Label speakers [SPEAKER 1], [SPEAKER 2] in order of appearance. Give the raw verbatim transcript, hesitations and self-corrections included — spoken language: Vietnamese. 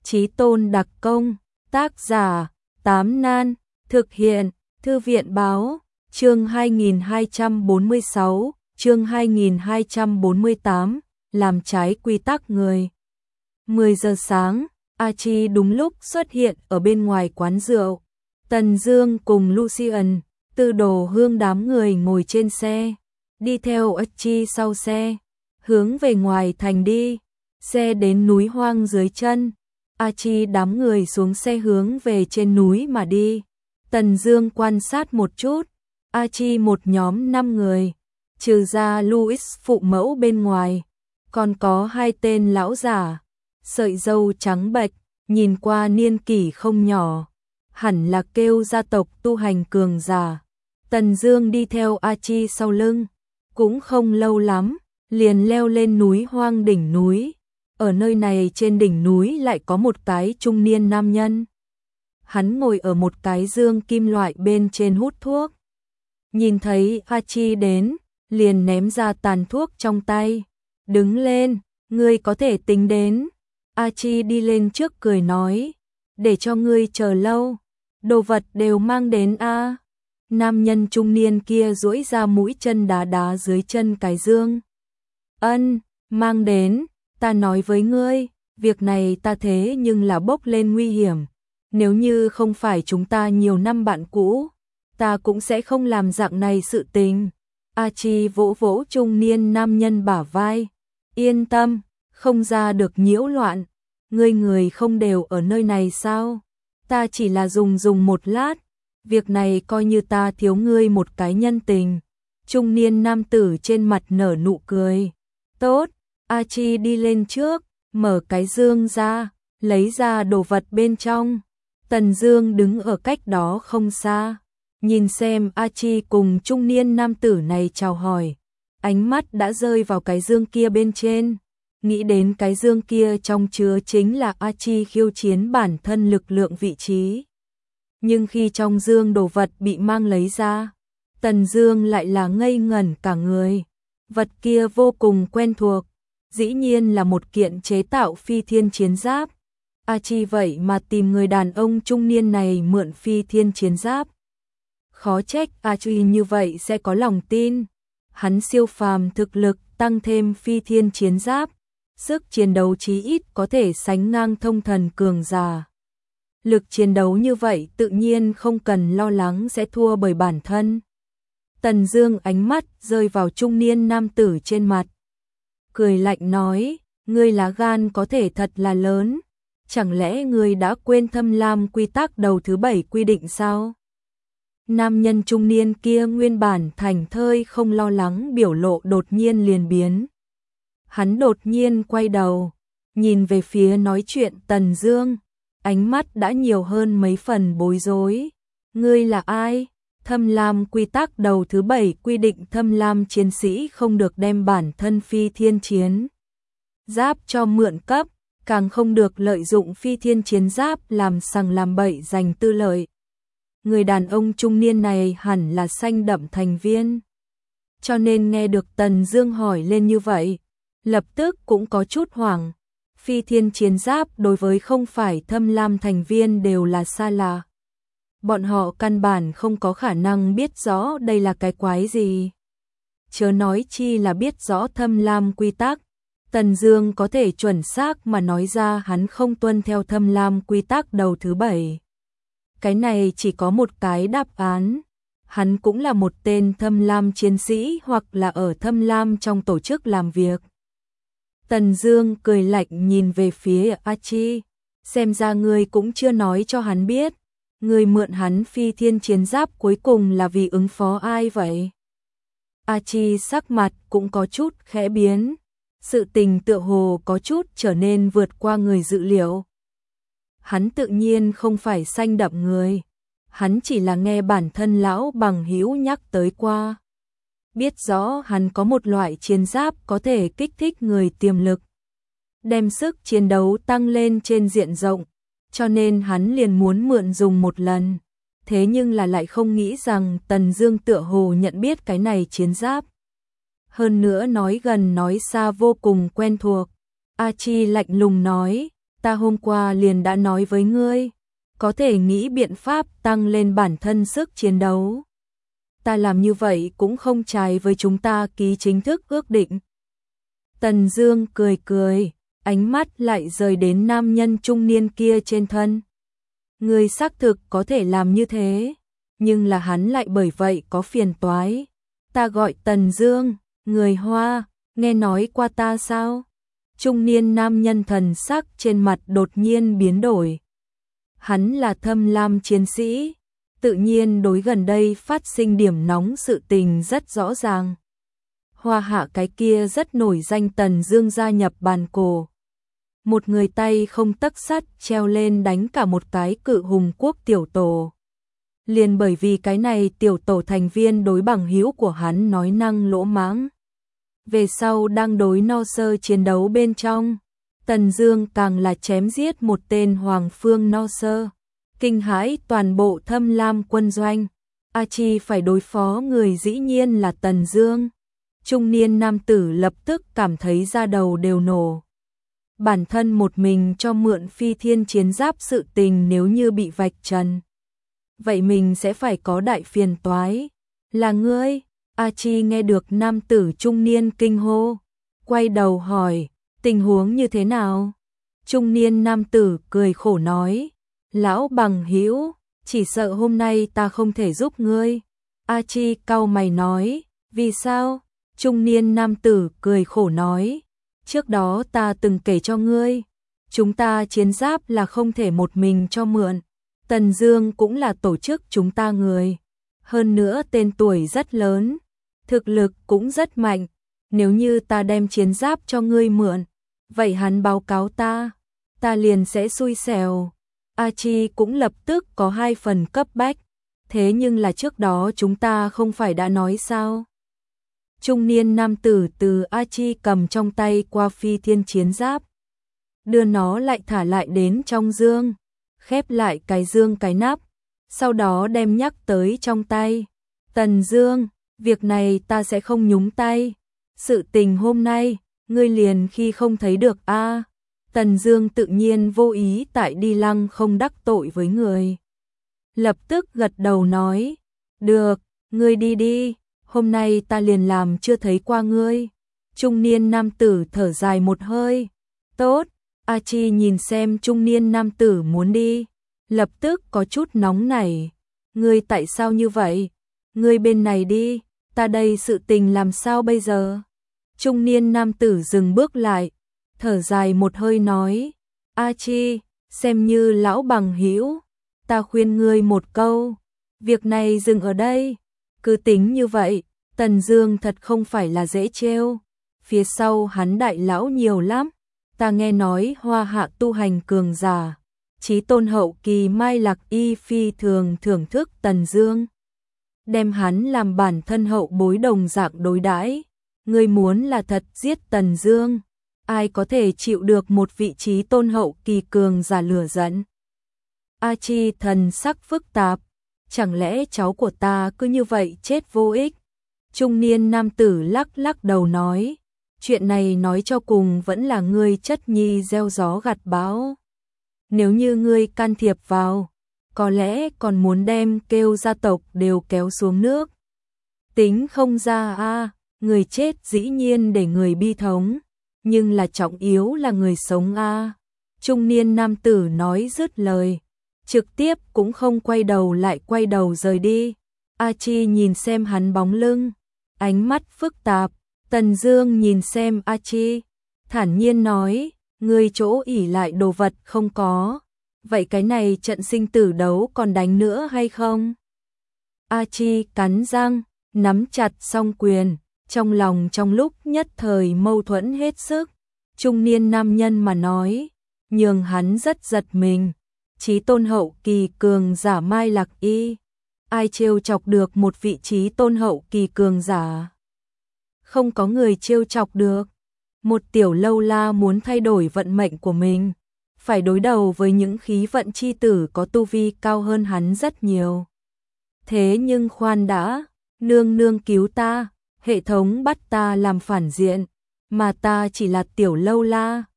[SPEAKER 1] Chí tôn đặc công, tác giả, Tám Nan, thực hiện, Thư viện báo, chương hai nghìn hai trăm bốn mươi sáu, chương hai nghìn hai trăm bốn mươi tám, làm trái quy tắc người. mười giờ sáng, A Chi đúng lúc xuất hiện ở bên ngoài quán rượu. Tần Dương cùng Lucian, Tư Đồ Hương đám người ngồi trên xe, đi theo A Chi sau xe, hướng về ngoài thành đi. Xe đến núi hoang dưới chân, A Chi đám người xuống xe hướng về trên núi mà đi. Tần Dương quan sát một chút, A Chi một nhóm năm người, trừ ra Louis phụ mẫu bên ngoài, còn có hai tên lão giả, sợi râu trắng bệch, nhìn qua niên kỷ không nhỏ, hẳn là kêu gia tộc tu hành cường giả. Tần Dương đi theo A Chi sau lưng, cũng không lâu lắm, liền leo lên núi hoang đỉnh núi. Ở nơi này trên đỉnh núi lại có một cái trung niên nam nhân. Hắn ngồi ở một cái dương kim loại bên trên hút thuốc. Nhìn thấy A Chi đến, liền ném ra tàn thuốc trong tay. Đứng lên, ngươi có thể tính đến. A Chi đi lên trước cười nói, để cho ngươi chờ lâu, đồ vật đều mang đến a. Nam nhân trung niên kia duỗi ra mũi chân đá đá dưới chân cái dương. Ân, mang đến, ta nói với ngươi, việc này ta thế nhưng là bốc lên nguy hiểm. Nếu như không phải chúng ta nhiều năm bạn cũ, ta cũng sẽ không làm dạng này sự tình. A Chi vỗ vỗ trung niên nam nhân bả vai. Yên tâm, không ra được nhiễu loạn. Ngươi người không đều ở nơi này sao? Ta chỉ là dùng dùng một lát. Việc này coi như ta thiếu ngươi một cái nhân tình. Trung niên nam tử trên mặt nở nụ cười. Tốt, A Chi đi lên trước, mở cái dương ra, lấy ra đồ vật bên trong. Tần Dương đứng ở cách đó không xa, nhìn xem A Chi cùng trung niên nam tử này chào hỏi, ánh mắt đã rơi vào cái dương kia bên trên, nghĩ đến cái dương kia trong chứa chính là A Chi khiêu chiến bản thân lực lượng vị trí. Nhưng khi trong dương đồ vật bị mang lấy ra, Tần Dương lại là ngây ngẩn cả người. Vật kia vô cùng quen thuộc, dĩ nhiên là một kiện chế tạo phi thiên chiến giáp. A Chi vậy mà tìm người đàn ông trung niên này mượn phi thiên chiến giáp. Khó trách A Chi như vậy sẽ có lòng tin. Hắn siêu phàm thực lực tăng thêm phi thiên chiến giáp, sức chiến đấu chí ít có thể sánh ngang thông thần cường giả. Lực chiến đấu như vậy tự nhiên không cần lo lắng sẽ thua bởi bản thân. Tần Dương ánh mắt rơi vào trung niên nam tử trên mặt, cười lạnh nói, ngươi lá gan có thể thật là lớn, chẳng lẽ ngươi đã quên Thâm Lam quy tắc đầu thứ bảy quy định sao? Nam nhân trung niên kia nguyên bản thành thơi không lo lắng biểu lộ đột nhiên liền biến. Hắn đột nhiên quay đầu, nhìn về phía nói chuyện Tần Dương, ánh mắt đã nhiều hơn mấy phần bối rối. Ngươi là ai? Thâm Lam quy tắc đầu thứ bảy quy định Thâm Lam chiến sĩ không được đem bản thân phi thiên chiến giáp cho mượn cấp, càng không được lợi dụng phi thiên chiến giáp làm sằng làm bậy giành tư lợi. Người đàn ông trung niên này hẳn là xanh đậm thành viên, cho nên nghe được Tần Dương hỏi lên như vậy, lập tức cũng có chút hoảng. Phi thiên chiến giáp đối với không phải Thâm Lam thành viên đều là xa lạ. Bọn họ căn bản không có khả năng biết rõ đây là cái quái gì. Chớ nói chi là biết rõ Thâm Lam quy tắc. Tần Dương có thể chuẩn xác mà nói ra hắn không tuân theo Thâm Lam quy tắc đầu thứ bảy. Cái này chỉ có một cái đáp án. Hắn cũng là một tên Thâm Lam chiến sĩ hoặc là ở Thâm Lam trong tổ chức làm việc. Tần Dương cười lạnh nhìn về phía A Chi, xem ra ngươi cũng chưa nói cho hắn biết. Người mượn hắn phi thiên chiến giáp cuối cùng là vì ứng phó ai vậy? A Chi sắc mặt cũng có chút khẽ biến, sự tình tựa hồ có chút trở nên vượt qua người dự liệu. Hắn tự nhiên không phải xanh đậm người, hắn chỉ là nghe bản thân lão bằng hữu nhắc tới qua. Biết rõ hắn có một loại chiến giáp có thể kích thích người tiềm lực, đem sức chiến đấu tăng lên trên diện rộng. Cho nên hắn liền muốn mượn dùng một lần, thế nhưng là lại không nghĩ rằng Tần Dương tựa hồ nhận biết cái này chiến giáp. Hơn nữa nói gần nói xa vô cùng quen thuộc. A Chi lạnh lùng nói, ta hôm qua liền đã nói với ngươi, có thể nghĩ biện pháp tăng lên bản thân sức chiến đấu. Ta làm như vậy cũng không trái với chúng ta ký chính thức ước định. Tần Dương cười cười, ánh mắt lại rời đến nam nhân trung niên kia trên thân. Ngươi xác thực có thể làm như thế, nhưng là hắn lại bởi vậy có phiền toái. Ta gọi Tần Dương, người Hoa, nghe nói qua ta sao? Trung niên nam nhân thần sắc trên mặt đột nhiên biến đổi. Hắn là Thâm Lam chiến sĩ, tự nhiên đối gần đây phát sinh điểm nóng sự tình rất rõ ràng. Hoa Hạ cái kia rất nổi danh Tần Dương gia nhập bàn cổ. Một người tay không tấc sắt treo lên đánh cả một cái cự hùng quốc tiểu tổ. Liền bởi vì cái này tiểu tổ thành viên đối bằng hữu của hắn nói năng lỗ mãng. Về sau đang đối no sơ chiến đấu bên trong, Tần Dương càng là chém giết một tên Hoàng Phương no sơ, kinh hãi toàn bộ Thâm Lam quân doanh. A Chi phải đối phó người dĩ nhiên là Tần Dương. Trung niên nam tử lập tức cảm thấy da đầu đều nổ. Bản thân một mình cho mượn phi thiên chiến giáp sự tình nếu như bị vạch trần, vậy mình sẽ phải có đại phiền toái. Là ngươi? A Chi nghe được nam tử trung niên kinh hô, quay đầu hỏi, tình huống như thế nào? Trung niên nam tử cười khổ nói, lão bằng hữu, chỉ sợ hôm nay ta không thể giúp ngươi. A Chi cau mày nói, vì sao? Trung niên nam tử cười khổ nói, trước đó ta từng kể cho ngươi, chúng ta chiến giáp là không thể một mình cho mượn. Tần Dương cũng là tổ chức chúng ta người, hơn nữa tên tuổi rất lớn, thực lực cũng rất mạnh, nếu như ta đem chiến giáp cho ngươi mượn, vậy hắn báo cáo ta, ta liền sẽ xui xẻo. A Chi cũng lập tức có hai phần cấp bách, thế nhưng là trước đó chúng ta không phải đã nói sao? Trung niên nam tử từ A Chi cầm trong tay qua phi thiên chiến giáp, đưa nó lại thả lại đến trong dương, khép lại cái dương cái nắp, sau đó đem nhắc tới trong tay. Tần Dương, việc này ta sẽ không nhúng tay. Sự tình hôm nay, ngươi liền khi không thấy được a. À. Tần Dương tự nhiên vô ý tại đi lăng không đắc tội với người. Lập tức gật đầu nói, được, ngươi đi đi, hôm nay ta liền làm chưa thấy qua ngươi. Trung niên nam tử thở dài một hơi, tốt. A Chi nhìn xem trung niên nam tử muốn đi, lập tức có chút nóng nảy. Ngươi tại sao như vậy? Ngươi bên này đi, ta đây sự tình làm sao bây giờ? Trung niên nam tử dừng bước lại, thở dài một hơi nói, A Chi, xem như lão bằng hữu, ta khuyên ngươi một câu, việc này dừng ở đây. Cứ tính như vậy, Tần Dương thật không phải là dễ trêu, phía sau hắn đại lão nhiều lắm. Ta nghe nói Hoa Hạ tu hành cường giả, chí tôn hậu kỳ Mai Lạc Y phi thường thưởng thức Tần Dương, đem hắn làm bản thân hậu bối đồng dạng đối đãi. Ngươi muốn là thật giết Tần Dương, ai có thể chịu được một vị chí tôn hậu kỳ cường giả lửa giận? A Chi thần sắc phức tạp, chẳng lẽ cháu của ta cứ như vậy chết vô ích? Trung niên nam tử lắc lắc đầu nói, chuyện này nói cho cùng vẫn là ngươi chất nhi gieo gió gặt bão. Nếu như ngươi can thiệp vào, có lẽ còn muốn đem kêu gia tộc đều kéo xuống nước. Tính không ra a, à, người chết dĩ nhiên để người bi thống, nhưng là trọng yếu là người sống a. À. Trung niên nam tử nói dứt lời, trực tiếp cũng không quay đầu lại quay đầu rời đi. A Chi nhìn xem hắn bóng lưng, ánh mắt phức tạp. Tần Dương nhìn xem A Chi, thản nhiên nói, ngươi chỗ ỉ lại đồ vật không có, vậy cái này trận sinh tử đấu còn đánh nữa hay không? A Chi cắn răng, nắm chặt song quyền, trong lòng trong lúc nhất thời mâu thuẫn hết sức. Trung niên nam nhân mà nói, nhường hắn rất giật mình. Chí tôn hậu kỳ cường giả Mai Lạc Y, ai trêu chọc được một vị chí tôn hậu kỳ cường giả? Không có người trêu chọc được. Một tiểu lâu la muốn thay đổi vận mệnh của mình, phải đối đầu với những khí vận chi tử có tu vi cao hơn hắn rất nhiều. Thế nhưng khoan đã, nương nương cứu ta, hệ thống bắt ta làm phản diện, mà ta chỉ là tiểu lâu la,